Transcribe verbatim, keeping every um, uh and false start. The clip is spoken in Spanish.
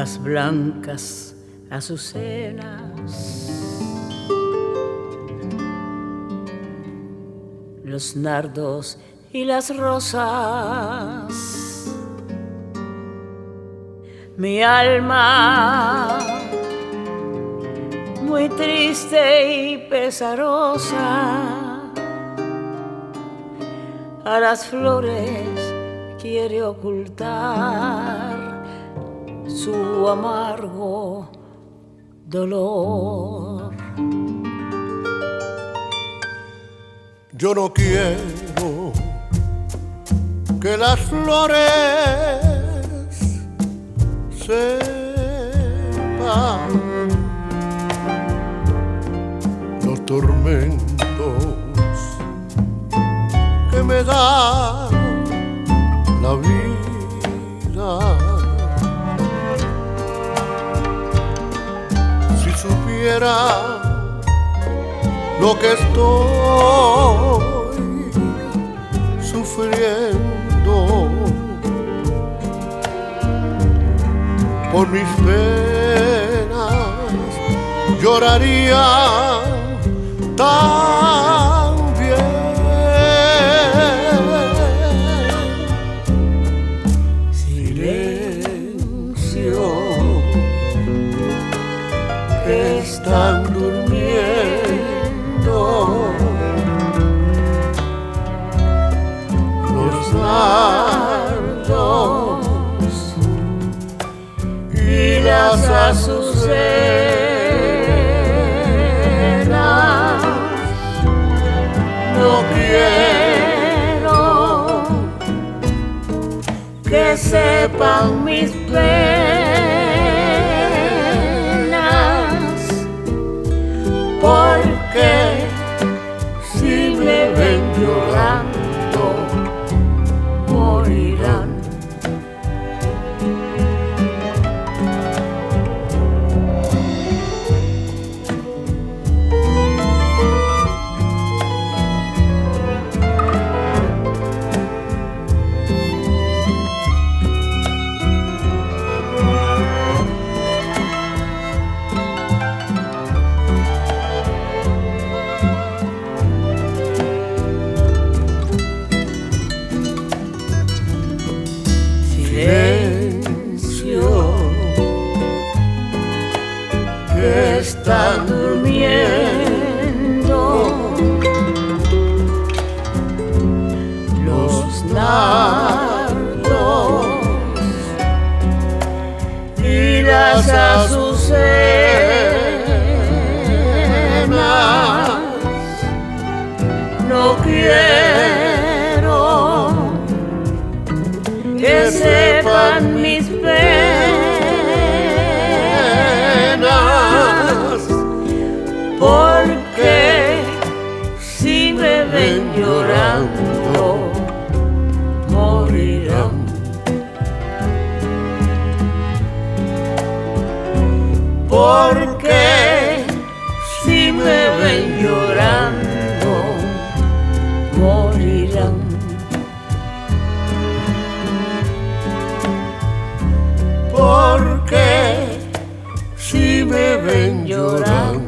las blancas azucenas, los nardos y las rosas. Mi alma muy triste y pesarosa a las flores quiere ocultar su amargo dolor. Yo no quiero que las flores sepan los tormentos que me da la vida. Si supiera lo que estoy sufriendo por mis penas, lloraría también. Silencio, que están durmiendo los nardos y las azucenas. No quiero que sepan mis penas, porque si me ven llorando morirán. Silencio, que están durmiendo los nardos y las azucenas. No quiero que sepan mis penas, porque si me ven llorando morirán. Porque si me ven llorando morirán. Porque si me ven llorando